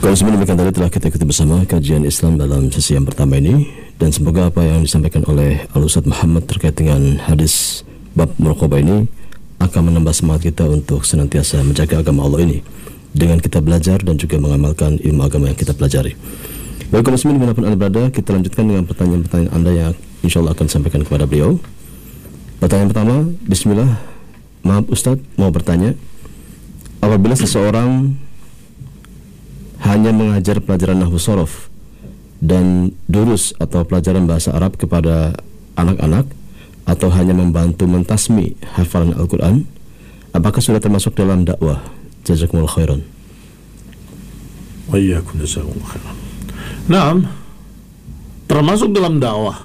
Kalau demikian tadi telah kita ikuti bersama kajian Islam dalam sesi yang pertama ini, dan semoga apa yang disampaikan oleh Al-Ustadz Muhammad terkait dengan hadis bab muraqabah ini akan menambah semangat kita untuk senantiasa menjaga agama Allah ini dengan kita belajar dan juga mengamalkan ilmu agama yang kita pelajari. Baik kaum muslimin dimanapun Anda berada, kita lanjutkan dengan pertanyaan-pertanyaan Anda yang insya Allah akan disampaikan kepada beliau. Pertanyaan pertama, bismillah. Maaf Ustadz, mau bertanya, apabila seseorang hanya mengajar pelajaran nahwu shorof dan durus atau pelajaran bahasa Arab kepada anak-anak, atau hanya membantu mentasmi hafalan Al-Quran, apakah sudah termasuk dalam dakwah? Jazakumullah khairan. Wa iyyakum jazakumullah khairan. Naam, termasuk dalam dakwah.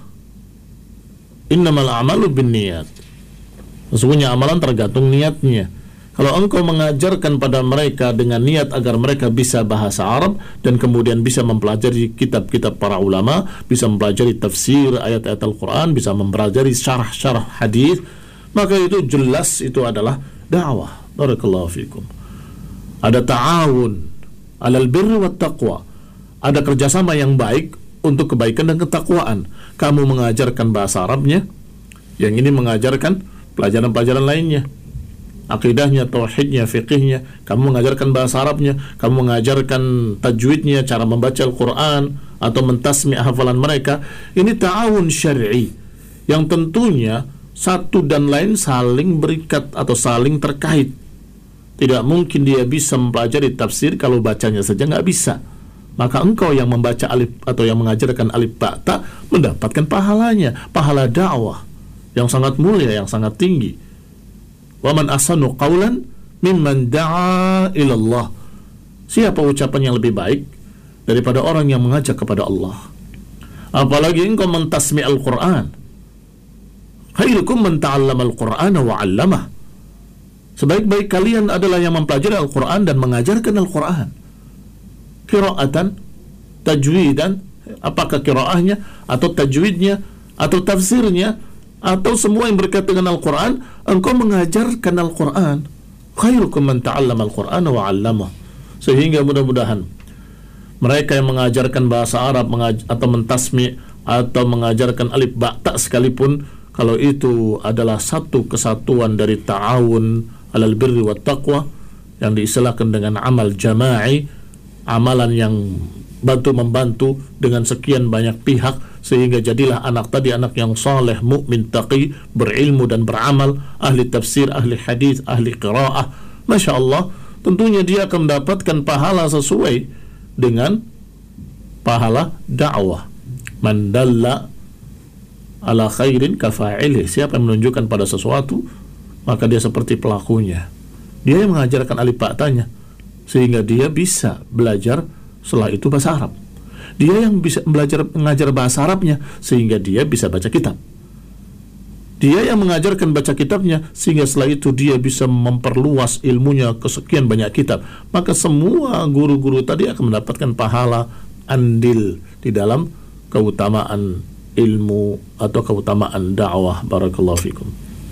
Innamal a'malu binniyat. Sesungguhnya amalan tergantung niatnya. Kalau engkau mengajarkan pada mereka dengan niat agar mereka bisa bahasa Arab dan kemudian bisa mempelajari kitab-kitab para ulama, bisa mempelajari tafsir ayat-ayat Al-Quran, bisa mempelajari syarah-syarah hadis, maka itu jelas itu adalah dakwah. Barakallahu fikum. Ada ta'awun alal birri wat taqwa. Ada kerjasama yang baik untuk kebaikan dan ketakwaan. Kamu mengajarkan bahasa Arabnya, yang ini mengajarkan pelajaran-pelajaran lainnya, akidahnya, tauhidnya, fiqihnya. Kamu mengajarkan bahasa Arabnya, kamu mengajarkan tajwidnya, cara membaca Al-Quran, atau mentasmi hafalan mereka. Ini ta'awun syar'i yang tentunya satu dan lain saling berikat atau saling terkait. Tidak mungkin dia bisa mempelajari tafsir kalau bacanya saja nggak bisa. Maka engkau yang membaca alif atau yang mengajarkan alif ba ta mendapatkan pahalanya, pahala dakwah yang sangat mulia, yang sangat tinggi. Wa man ahsanu qawlan mimman da'a ila Allah. Siapa ucapan yang lebih baik daripada orang yang mengajak kepada Allah? Apalagi engkau mentasmi Al-Quran. Khairukum man ta'allama Al-Qur'ana wa 'allamah. Sebaik-baik kalian adalah yang mempelajari Al-Quran dan mengajarkan Al-Quran. Qira'atan, tajwidan, apakah qira'ahnya atau tajwidnya atau tafsirnya atau semua yang berkaitan dengan Al-Quran, engkau mengajarkan Al-Quran. Khairukum man ta'allama Al-Qur'ana wa 'allamah. Sehingga mudah-mudahan mereka yang mengajarkan bahasa Arab atau mentasmi atau mengajarkan alif ba ta sekalipun, kalau itu adalah satu kesatuan dari ta'awun alal birri wat taqwa yang diistilahkan dengan amal jama'i, amalan yang bantu-membantu dengan sekian banyak pihak, sehingga jadilah anak tadi anak yang saleh, mukmin, taqi, berilmu dan beramal, ahli tafsir, ahli hadis, ahli qiraah. Masya Allah, tentunya dia akan mendapatkan pahala sesuai dengan pahala dakwah. Man dalla ala khairin kafa'ilih. Siapa yang menunjukkan pada sesuatu, maka dia seperti pelakunya. Dia yang mengajarkan alif ba ta-nya sehingga dia bisa belajar setelah itu bahasa Arab. Dia yang bisa mengajar bahasa Arabnya sehingga dia bisa baca kitab. Dia yang mengajarkan baca kitabnya sehingga setelah itu dia bisa memperluas ilmunya ke sekian banyak kitab. Maka semua guru-guru tadi akan mendapatkan pahala andil di dalam keutamaan ilmu atau keutamaan dakwah. Barakallahu fikum.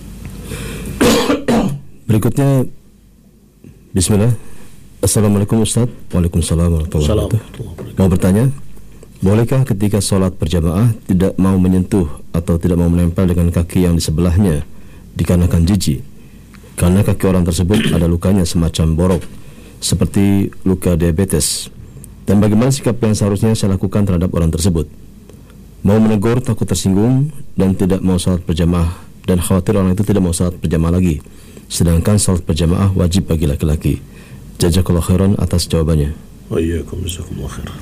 Berikutnya, bismillah. Assalamualaikum Ustaz. Waalaikumsalam warahmatullahi wabarakatuh. Mau bertanya, bolehkah ketika sholat berjamaah tidak mau menyentuh atau tidak mau menempel dengan kaki yang di sebelahnya dikarenakan jijik? Karena kaki orang tersebut ada lukanya semacam borok, seperti luka diabetes. Dan bagaimana sikap yang seharusnya saya lakukan terhadap orang tersebut? Mau menegur takut tersinggung dan tidak mau sholat berjamaah, dan khawatir orang itu tidak mau sholat berjamaah lagi, sedangkan sholat berjamaah wajib bagi laki-laki. Jazakallahu khairan atas jawabannya. Wa iyyakum jazakumullah khairan.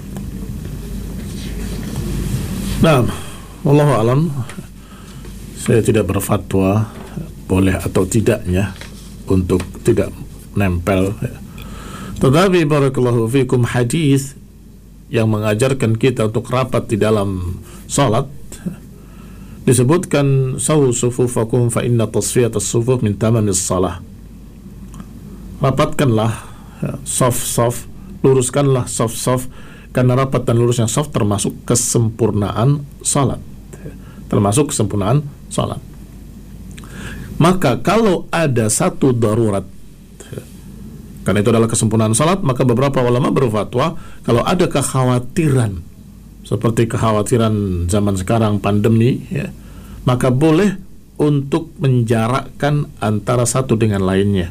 Nah, wallahu alam, saya tidak berfatwa boleh atau tidaknya untuk tidak nempel. Tetapi barakallahu fikum, hadis yang mengajarkan kita untuk rapat di dalam salat disebutkan sawu sufufakum fa inna tasfiyatas sufuf min tamamis salah. Rapatkanlah saf-saf, luruskanlah saf-saf, karena rapat dan lurusnya saf termasuk kesempurnaan salat. Termasuk kesempurnaan salat. Maka kalau ada satu darurat Karena itu adalah kesempurnaan salat, maka beberapa ulama berfatwa kalau ada kekhawatiran seperti kekhawatiran zaman sekarang pandemi, ya, maka boleh untuk menjarakkan antara satu dengan lainnya.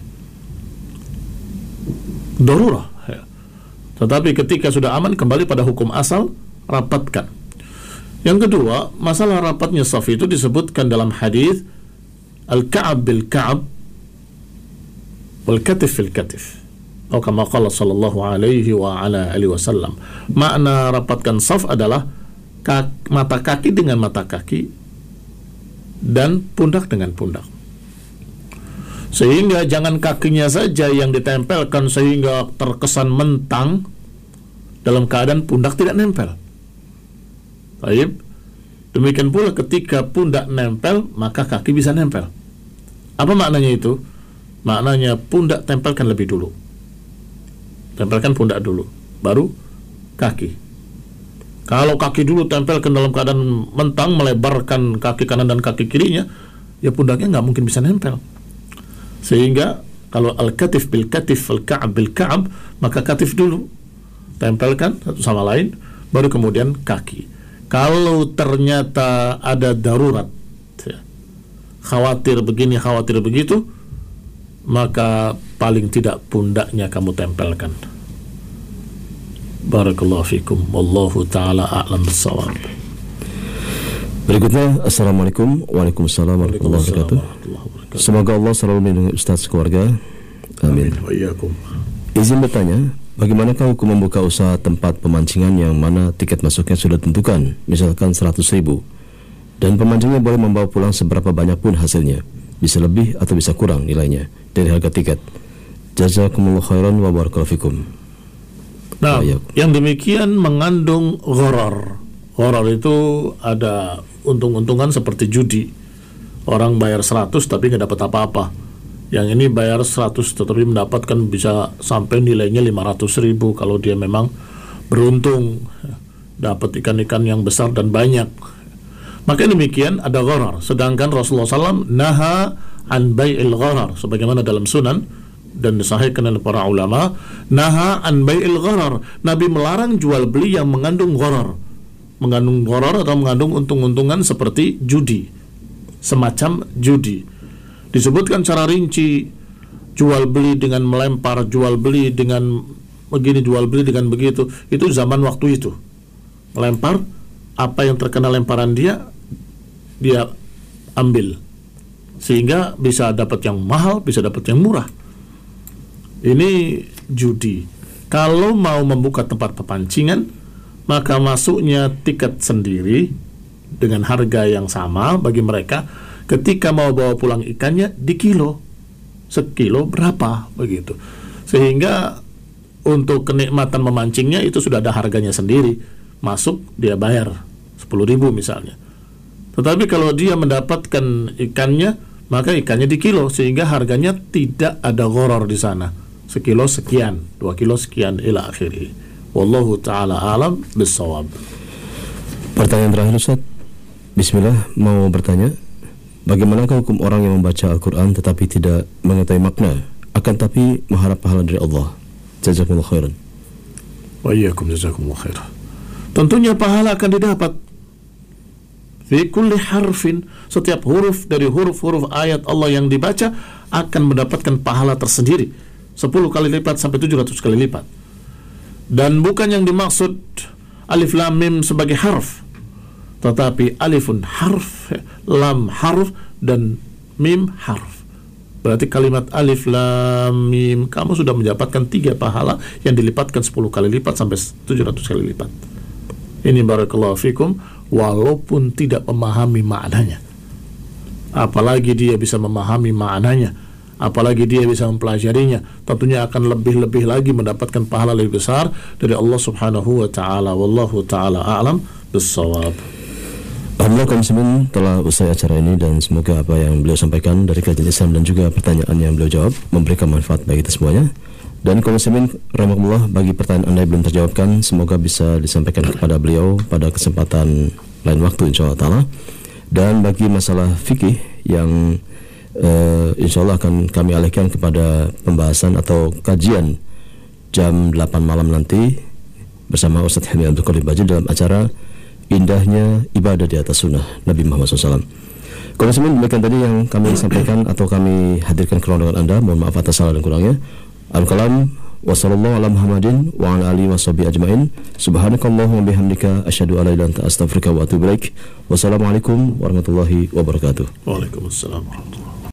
Darurah, ya. Tetapi ketika sudah aman, kembali pada hukum asal, rapatkan. Yang kedua, masalah rapatnya saf itu disebutkan dalam hadis al-ka'ab bil-ka'ab wal-katif fil-katif, atau kama qala sallallahu alaihi wa ala alihi wasallam. Makna rapatkan saf adalah mata kaki dengan mata kaki dan pundak dengan pundak, sehingga jangan kakinya saja yang ditempelkan sehingga terkesan mentang dalam keadaan pundak tidak nempel. Baik, demikian pula ketika pundak nempel, maka kaki bisa nempel. Apa maknanya itu? Maknanya pundak tempelkan lebih dulu, tempelkan pundak dulu, baru kaki. Kalau kaki dulu tempelkan dalam keadaan mentang, melebarkan kaki kanan dan kaki kirinya, ya pundaknya nggak mungkin bisa nempel. Sehingga kalau al-katif bil-katif, al-ka'ab bil-ka'ab, maka katif dulu, tempelkan satu sama lain, baru kemudian kaki. Kalau ternyata ada darurat, ya, khawatir begini, khawatir begitu, maka paling tidak pundaknya kamu tempelkan. Barakallahu fikum, wallahu ta'ala a'lam bis-shawab. Berikutnya, Assalamualaikum. Waalaikumsalam warahmatullahi wabarakatuh. Semoga Allah selalu melindungi Ustaz keluarga. Amin. Izin bertanya, bagaimanakah hukum membuka usaha tempat pemancingan yang mana tiket masuknya sudah ditentukan, misalkan 100.000, dan pemancingnya boleh membawa pulang seberapa banyak pun hasilnya, bisa lebih atau bisa kurang nilainya dari harga tiket. Jazakumullah khairan wa barakallahu fikum. Nah, yang demikian mengandung gharar. Gharar itu ada untung-untungan seperti judi. Orang bayar 100 tapi nggak dapat apa-apa. Yang ini bayar 100 tetapi mendapatkan bisa sampai nilainya 500.000 kalau dia memang beruntung dapat ikan-ikan yang besar dan banyak. Maka demikian ada gharar. Sedangkan Rasulullah SAW naha an bai'il gharar, sebagaimana dalam Sunan dan disahihkan oleh para ulama, naha an bai'il gharar. Nabi melarang jual beli yang mengandung gharar. Mengandung gharar atau mengandung untung-untungan seperti judi, semacam judi. Disebutkan secara rinci, jual beli dengan melempar, jual beli dengan begini, jual beli dengan begitu. Itu zaman waktu itu. Melempar, apa yang terkena lemparan dia ambil. Sehingga bisa dapat yang mahal, bisa dapat yang murah. Ini judi. Kalau mau membuka tempat pemancingan, maka masuknya tiket sendiri dengan harga yang sama bagi mereka. Ketika mau bawa pulang ikannya di kilo, sekilo berapa begitu. Sehingga untuk kenikmatan memancingnya itu sudah ada harganya sendiri. Masuk dia bayar 10.000 misalnya. Tetapi kalau dia mendapatkan ikannya, maka ikannya di kilo, sehingga harganya tidak ada gharar di sana. Sekilo sekian, 2 kilo sekian, ila akhiri. Wallahu ta'ala alam bis-shawab. Pertanyaan terakhir, Ustaz. Bismillah, mau bertanya, bagaimanakah hukum orang yang membaca Al-Quran tetapi tidak mengetahui makna, akan tapi mengharap pahala dari Allah? Jazakumullah khairan. Wa iyyakum, jazakumullah khairan. Tentunya pahala akan didapat. Fi kulli harfin, setiap huruf dari huruf-huruf ayat Allah yang dibaca akan mendapatkan pahala tersendiri, 10 kali lipat sampai 700 kali lipat. Dan bukan yang dimaksud alif lam mim sebagai harf, tetapi alifun harf, lam harf, dan mim harf. Berarti kalimat alif lam mim kamu sudah mendapatkan 3 pahala yang dilipatkan 10 kali lipat sampai 700 kali lipat. Ini barakallahu fikum, walaupun tidak memahami maknanya. Apalagi dia bisa memahami maknanya, apalagi dia bisa mempelajarinya, tentunya akan lebih-lebih lagi mendapatkan pahala lebih besar dari Allah Subhanahu wa ta'ala. Wallahu ta'ala a'lam bis-shawab. Alhamdulillah, kaum muslimin, telah usai acara ini dan semoga apa yang beliau sampaikan dari kajian Islam dan juga pertanyaan yang beliau jawab memberikan manfaat bagi kita semuanya. Dan kaum muslimin rahimakumullah, bagi pertanyaan Anda yang belum terjawabkan, semoga bisa disampaikan kepada beliau pada kesempatan lain waktu insyaallah ta'ala. Dan bagi masalah fikih yang insya Allah akan kami alihkan kepada pembahasan atau kajian jam 8 malam nanti bersama Ustaz Hilmi Abdul Qadir Bajil dalam acara Indahnya Ibadah di Atas Sunnah Nabi Muhammad SAW. Kalau demikian tadi yang kami sampaikan atau kami hadirkan ke ruangan Anda. Mohon maaf atas salah dan kurangnya. Al-Kalam wa sallallahu ala Muhammadin wa ala alihi wa sahbihi ajmain. Subhanakallahumma bihamdika asyhadu an la ilaha illa anta astaghfiruka wa atubu ilaik. Wassalamualaikum warahmatullahi wabarakatuh. Waalaikumsalam warahmatullahi wabarakatuh.